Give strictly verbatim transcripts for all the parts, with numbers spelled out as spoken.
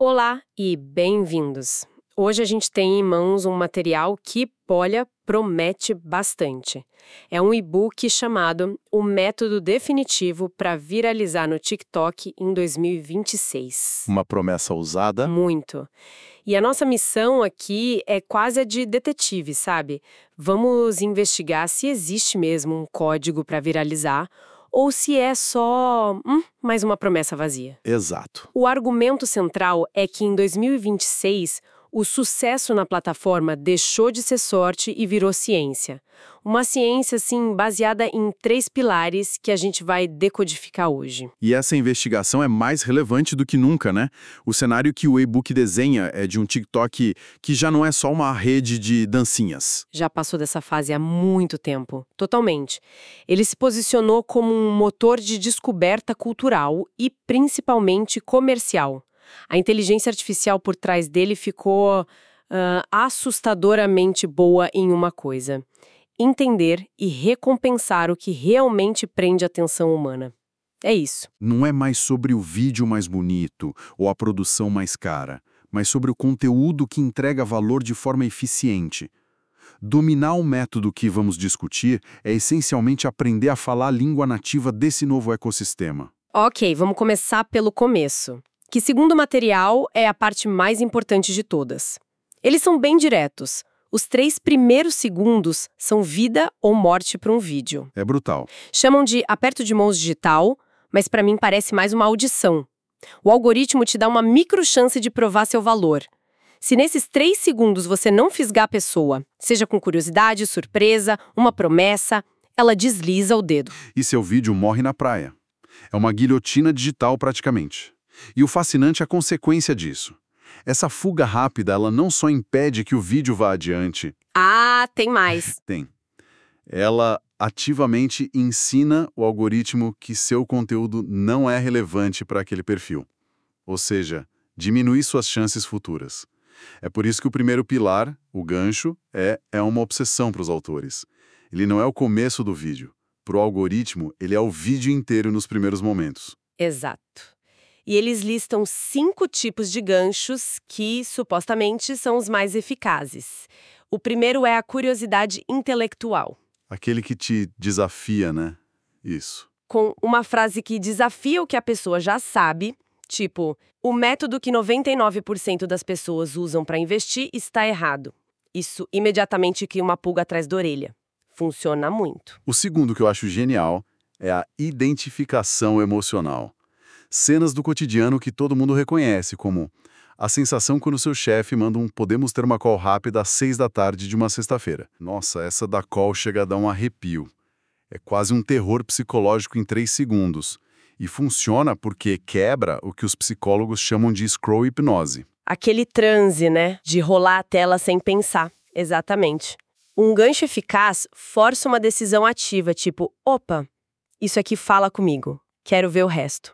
Olá e bem-vindos! Hoje a gente tem em mãos um material que, olha, promete bastante. É um e-book chamado O Método Definitivo para Viralizar no TikTok em dois mil e vinte e seis. Uma promessa ousada? Muito. E a nossa missão aqui é quase a de detetive, sabe? Vamos investigar se existe mesmo um código para viralizar ou se é só hum, mais uma promessa vazia. Exato. O argumento central é que em dois mil e vinte e seis, o sucesso na plataforma deixou de ser sorte e virou ciência. Uma ciência, assim, baseada em três pilares que a gente vai decodificar hoje. E essa investigação é mais relevante do que nunca, né? O cenário que o e-book desenha é de um TikTok que já não é só uma rede de dancinhas. Já passou dessa fase há muito tempo, totalmente. Ele se posicionou como um motor de descoberta cultural e principalmente comercial. A inteligência artificial por trás dele ficou uh, assustadoramente boa em uma coisa: entender e recompensar o que realmente prende a atenção humana. É isso. Não é mais sobre o vídeo mais bonito ou a produção mais cara, mas sobre o conteúdo que entrega valor de forma eficiente. Dominar o método que vamos discutir é essencialmente aprender a falar a língua nativa desse novo ecossistema. Ok, vamos começar pelo começo, que, segundo o material, é a parte mais importante de todas. Eles são bem diretos. Os três primeiros segundos são vida ou morte para um vídeo. É brutal. Chamam de aperto de mãos digital, mas para mim parece mais uma audição. O algoritmo te dá uma micro chance de provar seu valor. Se nesses três segundos você não fisgar a pessoa, seja com curiosidade, surpresa, uma promessa, ela desliza o dedo. E seu vídeo morre na praia. É uma guilhotina digital praticamente. E o fascinante é a consequência disso. Essa fuga rápida, ela não só impede que o vídeo vá adiante. Ah, tem mais. Tem. Ela ativamente ensina o algoritmo que seu conteúdo não é relevante para aquele perfil. Ou seja, diminui suas chances futuras. É por isso que o primeiro pilar, o gancho, é, é uma obsessão para os autores. Ele não é o começo do vídeo. Para o algoritmo, ele é o vídeo inteiro nos primeiros momentos. Exato. E eles listam cinco tipos de ganchos que, supostamente, são os mais eficazes. O primeiro é a curiosidade intelectual. Aquele que te desafia, né? Isso. Com uma frase que desafia o que a pessoa já sabe, tipo, o método que noventa e nove por cento das pessoas usam para investir está errado. Isso imediatamente cria uma pulga atrás da orelha. Funciona muito. O segundo que eu acho genial é a identificação emocional. Cenas do cotidiano que todo mundo reconhece, como a sensação quando seu chefe manda um "podemos ter uma call rápida às seis da tarde de uma sexta-feira". Nossa, essa da call chega a dar um arrepio. É quase um terror psicológico em três segundos. E funciona porque quebra o que os psicólogos chamam de scroll hipnose. Aquele transe, né? De rolar a tela sem pensar. Exatamente. Um gancho eficaz força uma decisão ativa, tipo, opa, isso aqui fala comigo, quero ver o resto.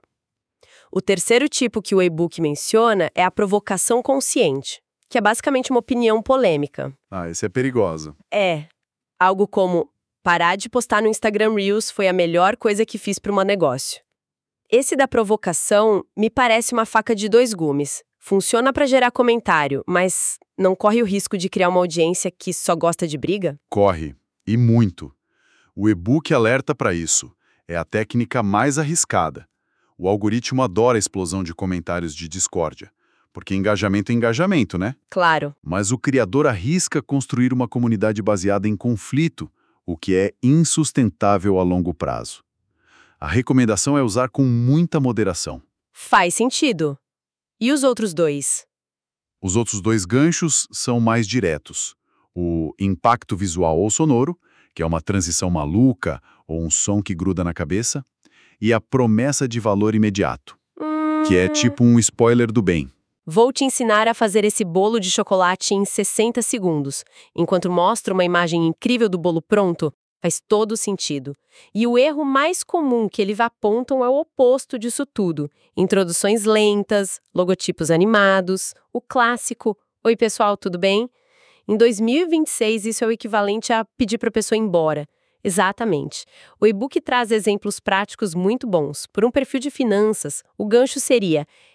O terceiro tipo que o e-book menciona é a provocação consciente, que é basicamente uma opinião polêmica. Ah, esse é perigoso. É, algo como, parar de postar no Instagram Reels foi a melhor coisa que fiz para o meu negócio. Esse da provocação me parece uma faca de dois gumes. Funciona para gerar comentário, mas não corre o risco de criar uma audiência que só gosta de briga? Corre. E muito. O e-book alerta para isso. É a técnica mais arriscada. O algoritmo adora a explosão de comentários de discórdia, porque engajamento é engajamento, né? Claro. Mas o criador arrisca construir uma comunidade baseada em conflito, o que é insustentável a longo prazo. A recomendação é usar com muita moderação. Faz sentido. E os outros dois? Os outros dois ganchos são mais diretos. O impacto visual ou sonoro, que é uma transição maluca ou um som que gruda na cabeça, e a promessa de valor imediato, hum... que é tipo um spoiler do bem. Vou te ensinar a fazer esse bolo de chocolate em sessenta segundos. Enquanto mostro uma imagem incrível do bolo pronto, faz todo sentido. E o erro mais comum que eles apontam é o oposto disso tudo. Introduções lentas, logotipos animados, o clássico "Oi pessoal, tudo bem?". Em dois mil e vinte e seis, isso é o equivalente a pedir para a pessoa ir embora. Exatamente. O e-book traz exemplos práticos muito bons. Por um perfil de finanças, o gancho seria: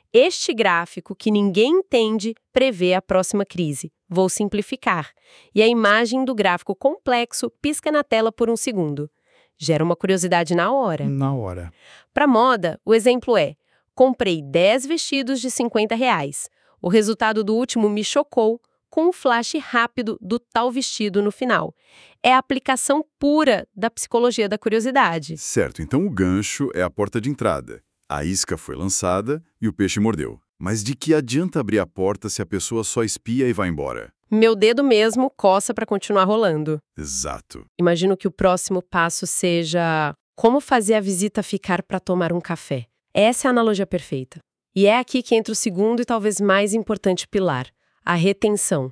Este gráfico, que ninguém entende, prevê a próxima crise. Vou simplificar. E a imagem do gráfico complexo pisca na tela por um segundo. Gera uma curiosidade na hora. Na hora. Para moda, o exemplo é: comprei dez vestidos de cinquenta reais. O resultado do último me chocou, com um flash rápido do tal vestido no final. É a aplicação pura da psicologia da curiosidade. Certo, então o gancho é a porta de entrada. A isca foi lançada e o peixe mordeu. Mas de que adianta abrir a porta se a pessoa só espia e vai embora? Meu dedo mesmo coça para continuar rolando. Exato. Imagino que o próximo passo seja como fazer a visita ficar para tomar um café. Essa é a analogia perfeita. E é aqui que entra o segundo e talvez mais importante pilar: a retenção.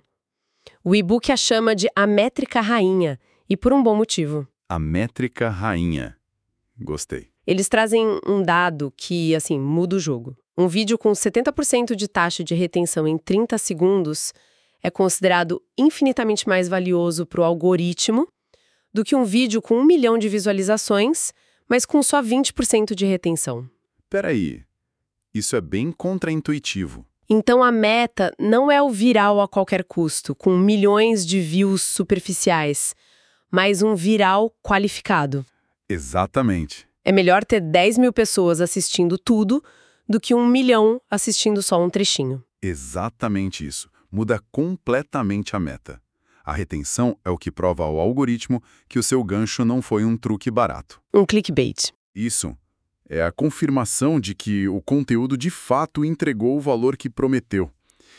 O e-book a chama de a métrica rainha, e por um bom motivo. A métrica rainha. Gostei. Eles trazem um dado que, assim, muda o jogo. Um vídeo com setenta por cento de taxa de retenção em trinta segundos é considerado infinitamente mais valioso para o algoritmo do que um vídeo com um milhão de visualizações, mas com só vinte por cento de retenção. Peraí, isso é bem contraintuitivo. Então a meta não é o viral a qualquer custo, com milhões de views superficiais, mas um viral qualificado. Exatamente. É melhor ter dez mil pessoas assistindo tudo do que um milhão assistindo só um trechinho. Exatamente isso. Muda completamente a meta. A retenção é o que prova ao algoritmo que o seu gancho não foi um truque barato. Um clickbait. Isso é a confirmação de que o conteúdo de fato entregou o valor que prometeu.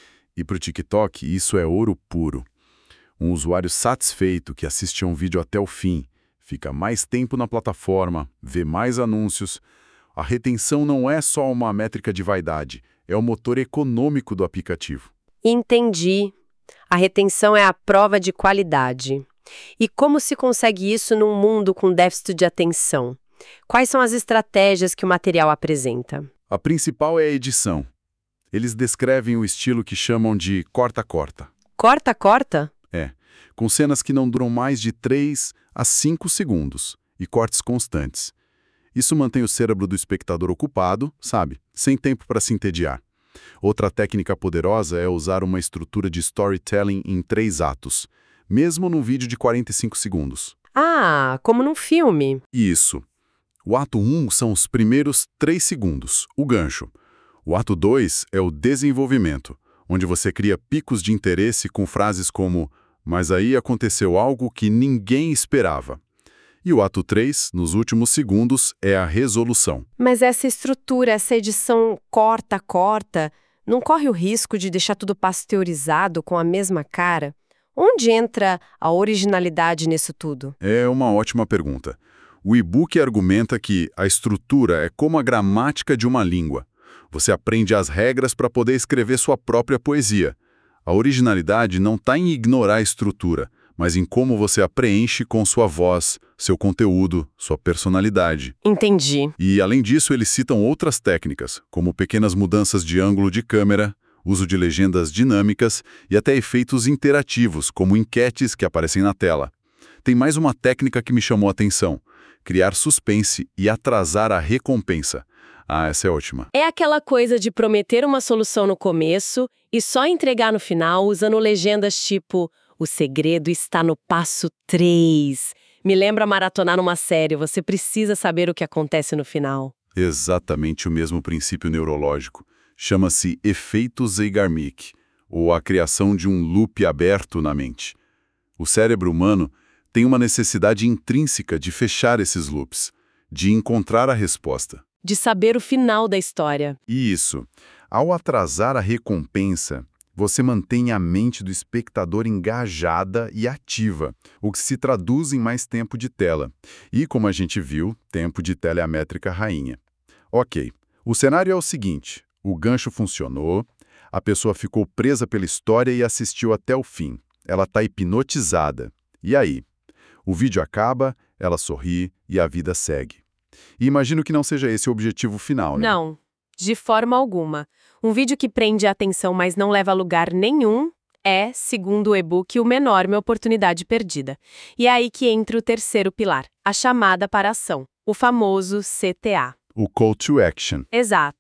E para o TikTok, isso é ouro puro. Um usuário satisfeito que assiste a um vídeo até o fim, fica mais tempo na plataforma, vê mais anúncios. A retenção não é só uma métrica de vaidade, é o motor econômico do aplicativo. Entendi. A retenção é a prova de qualidade. E como se consegue isso num mundo com déficit de atenção? Quais são as estratégias que o material apresenta? A principal é a edição. Eles descrevem o estilo que chamam de corta-corta. Corta-corta? É, com cenas que não duram mais de três a cinco segundos e cortes constantes. Isso mantém o cérebro do espectador ocupado, sabe, sem tempo para se entediar. Outra técnica poderosa é usar uma estrutura de storytelling em três atos, mesmo num vídeo de quarenta e cinco segundos. Ah, como num filme. Isso. O ato um são os primeiros três segundos, o gancho. O ato dois é o desenvolvimento, onde você cria picos de interesse com frases como "mas aí aconteceu algo que ninguém esperava". E o ato três, nos últimos segundos, é a resolução. Mas essa estrutura, essa edição corta-corta, não corre o risco de deixar tudo pasteurizado com a mesma cara? Onde entra a originalidade nisso tudo? É uma ótima pergunta. O e-book argumenta que a estrutura é como a gramática de uma língua. Você aprende as regras para poder escrever sua própria poesia. A originalidade não está em ignorar a estrutura, mas em como você a preenche com sua voz, seu conteúdo, sua personalidade. Entendi. E, além disso, eles citam outras técnicas, como pequenas mudanças de ângulo de câmera, uso de legendas dinâmicas e até efeitos interativos, como enquetes que aparecem na tela. Tem mais uma técnica que me chamou a atenção: criar suspense e atrasar a recompensa. Ah, essa é ótima. É aquela coisa de prometer uma solução no começo e só entregar no final usando legendas tipo "o segredo está no passo três". Me lembra maratonar numa série, você precisa saber o que acontece no final. Exatamente o mesmo princípio neurológico. Chama-se efeito Zeigarnik, ou a criação de um loop aberto na mente. O cérebro humano tem uma necessidade intrínseca de fechar esses loops, de encontrar a resposta. De saber o final da história. E isso, ao atrasar a recompensa, você mantém a mente do espectador engajada e ativa, o que se traduz em mais tempo de tela. E, como a gente viu, tempo de tela é a métrica rainha. Ok, o cenário é o seguinte: o gancho funcionou, a pessoa ficou presa pela história e assistiu até o fim. Ela está hipnotizada. E aí? O vídeo acaba, ela sorri e a vida segue. E imagino que não seja esse o objetivo final, né? Não, de forma alguma. Um vídeo que prende a atenção, mas não leva a lugar nenhum, é, segundo o e-book, uma enorme oportunidade perdida. E é aí que entra o terceiro pilar, a chamada para a ação, o famoso C T A. O Call to Action. Exato.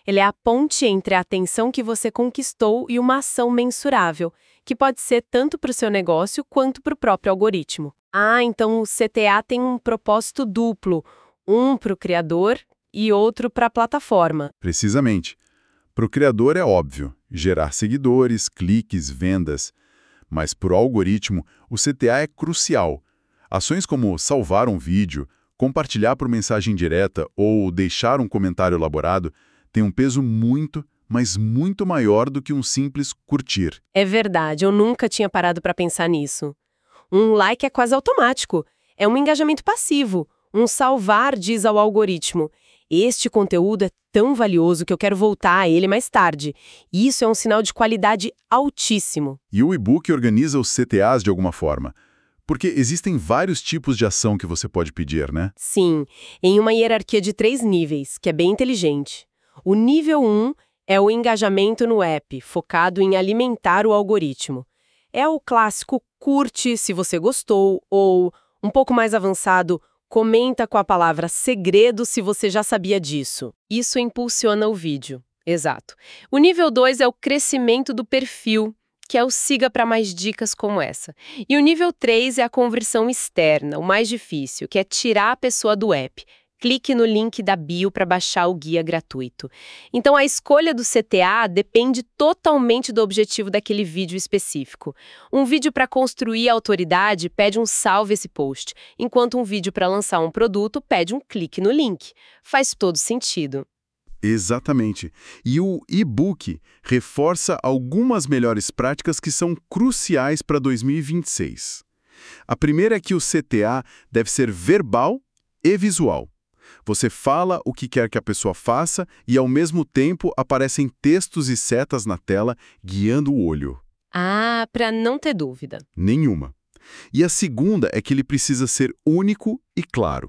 Ele é a ponte entre a atenção que você conquistou e uma ação mensurável, que pode ser tanto para o seu negócio quanto para o próprio algoritmo. Ah, então o C T A tem um propósito duplo, um para o criador e outro para a plataforma. Precisamente. Para o criador é óbvio, gerar seguidores, cliques, vendas. Mas para o algoritmo, o C T A é crucial. Ações como salvar um vídeo, compartilhar por mensagem direta ou deixar um comentário elaborado têm um peso muito, mas muito maior do que um simples curtir. É verdade, eu nunca tinha parado para pensar nisso. Um like é quase automático. É um engajamento passivo. Um salvar diz ao algoritmo: este conteúdo é tão valioso que eu quero voltar a ele mais tarde. Isso é um sinal de qualidade altíssimo. E o e-book organiza os C T As de alguma forma. Porque existem vários tipos de ação que você pode pedir, né? Sim, em uma hierarquia de três níveis, que é bem inteligente. O nível um é o engajamento no app, focado em alimentar o algoritmo. É o clássico curte se você gostou, ou, um pouco mais avançado, comenta com a palavra segredo se você já sabia disso. Isso impulsiona o vídeo. Exato. O nível dois é o crescimento do perfil, que é o siga para mais dicas como essa. E o nível três é a conversão externa, o mais difícil, que é tirar a pessoa do app. Clique no link da bio para baixar o guia gratuito. Então, a escolha do C T A depende totalmente do objetivo daquele vídeo específico. Um vídeo para construir a autoridade pede um salve esse post, enquanto um vídeo para lançar um produto pede um clique no link. Faz todo sentido. Exatamente. E o e-book reforça algumas melhores práticas que são cruciais para dois mil e vinte e seis. A primeira é que o C T A deve ser verbal e visual. Você fala o que quer que a pessoa faça e, ao mesmo tempo, aparecem textos e setas na tela guiando o olho. Ah, para não ter dúvida. Nenhuma. E a segunda é que ele precisa ser único e claro.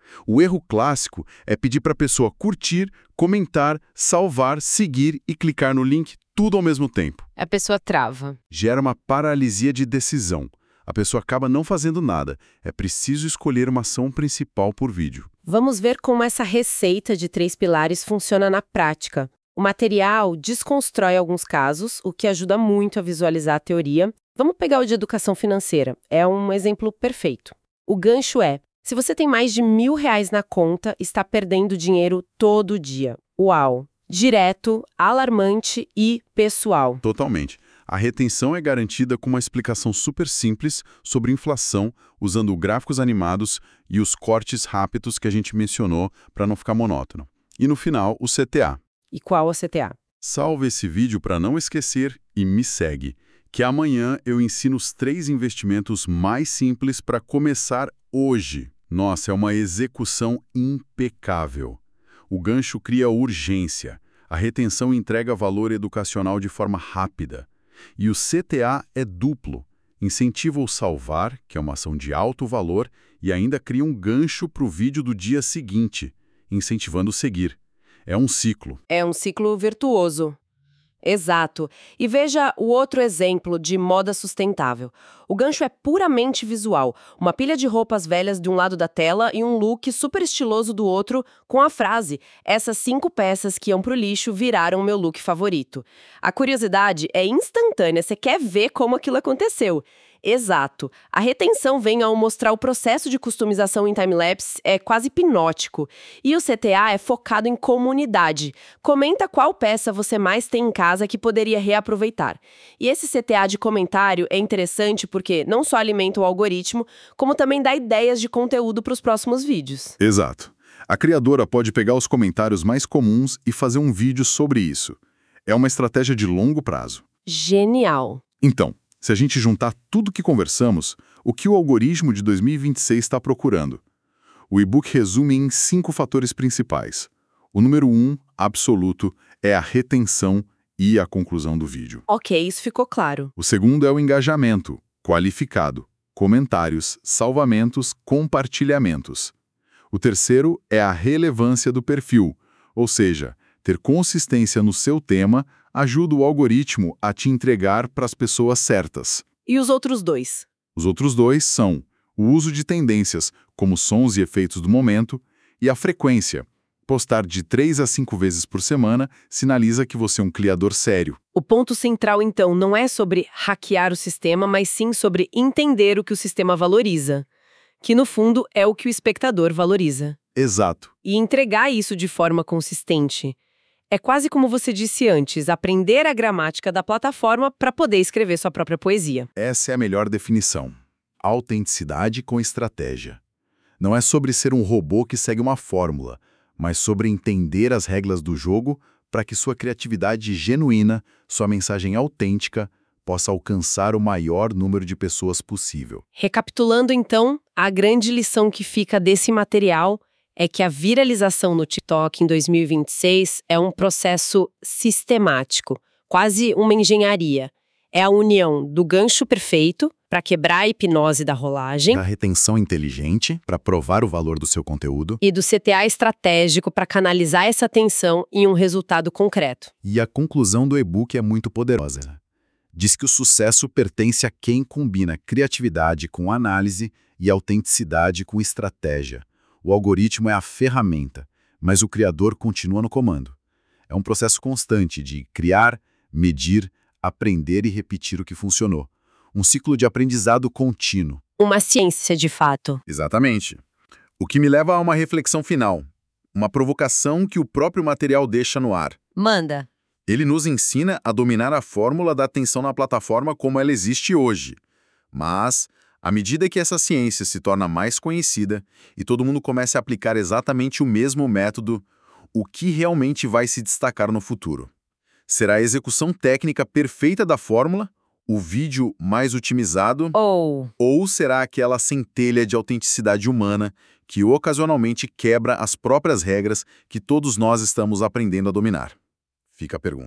O erro clássico é pedir para a pessoa curtir, comentar, salvar, seguir e clicar no link tudo ao mesmo tempo. A pessoa trava. Gera uma paralisia de decisão. A pessoa acaba não fazendo nada. É preciso escolher uma ação principal por vídeo. Vamos ver como essa receita de três pilares funciona na prática. O material desconstrói alguns casos, o que ajuda muito a visualizar a teoria. Vamos pegar o de educação financeira. É um exemplo perfeito. O gancho é: se você tem mais de mil reais na conta, está perdendo dinheiro todo dia. Uau! Direto, alarmante e pessoal. Totalmente. A retenção é garantida com uma explicação super simples sobre inflação, usando gráficos animados e os cortes rápidos que a gente mencionou para não ficar monótono. E no final, o C T A. E qual é o C T A? Salve esse vídeo para não esquecer e me segue, que amanhã eu ensino os três investimentos mais simples para começar hoje. Nossa, é uma execução impecável. O gancho cria urgência. A retenção entrega valor educacional de forma rápida. E o C T A é duplo. Incentiva o salvar, que é uma ação de alto valor, e ainda cria um gancho para o vídeo do dia seguinte, incentivando o seguir. É um ciclo. É um ciclo virtuoso. Exato. E veja o outro exemplo de moda sustentável. O gancho é puramente visual. Uma pilha de roupas velhas de um lado da tela e um look super estiloso do outro com a frase: essas cinco peças que iam pro lixo viraram meu look favorito. A curiosidade é instantânea, você quer ver como aquilo aconteceu. Exato. A retenção vem ao mostrar o processo de customização em timelapse é quase hipnótico. E o C T A é focado em comunidade. Comenta qual peça você mais tem em casa que poderia reaproveitar. E esse C T A de comentário é interessante porque não só alimenta o algoritmo, como também dá ideias de conteúdo para os próximos vídeos. Exato. A criadora pode pegar os comentários mais comuns e fazer um vídeo sobre isso. É uma estratégia de longo prazo. Genial. Então, se a gente juntar tudo que conversamos, o que o algoritmo de dois mil e vinte e seis está procurando? O e-book resume em cinco fatores principais. O número um, absoluto, é a retenção e a conclusão do vídeo. Ok, isso ficou claro. O segundo é o engajamento, qualificado, comentários, salvamentos, compartilhamentos. O terceiro é a relevância do perfil, ou seja, ter consistência no seu tema ajuda o algoritmo a te entregar para as pessoas certas. E os outros dois? Os outros dois são o uso de tendências, como sons e efeitos do momento, e a frequência, Postar de três a cinco vezes por semana sinaliza que você é um criador sério. O ponto central, então, não é sobre hackear o sistema, mas sim sobre entender o que o sistema valoriza, que, no fundo, é o que o espectador valoriza. Exato. E entregar isso de forma consistente. É quase como você disse antes, aprender a gramática da plataforma para poder escrever sua própria poesia. Essa é a melhor definição. Autenticidade com estratégia. Não é sobre ser um robô que segue uma fórmula, mas sobre entender as regras do jogo para que sua criatividade genuína, sua mensagem autêntica, possa alcançar o maior número de pessoas possível. Recapitulando, então, a grande lição que fica desse material é que a viralização no TikTok em dois mil e vinte e seis é um processo sistemático, quase uma engenharia. É a união do gancho perfeito para quebrar a hipnose da rolagem, Da retenção inteligente para provar o valor do seu conteúdo e do C T A estratégico para canalizar essa atenção em um resultado concreto. e a conclusão do e-book é muito poderosa. Diz que o sucesso pertence a quem combina criatividade com análise e autenticidade com estratégia. O algoritmo é a ferramenta, mas o criador continua no comando. É um processo constante de criar, medir, aprender e repetir o que funcionou. Um ciclo de aprendizado contínuo. Uma ciência, de fato. Exatamente. O que me leva a uma reflexão final. Uma provocação que o próprio material deixa no ar. Manda. Ele nos ensina a dominar a fórmula da atenção na plataforma como ela existe hoje. Mas, à medida que essa ciência se torna mais conhecida e todo mundo começa a aplicar exatamente o mesmo método, o que realmente vai se destacar no futuro? Será a execução técnica perfeita da fórmula, o vídeo mais otimizado, Ou... ou será aquela centelha de autenticidade humana que ocasionalmente quebra as próprias regras que todos nós estamos aprendendo a dominar? Fica a pergunta.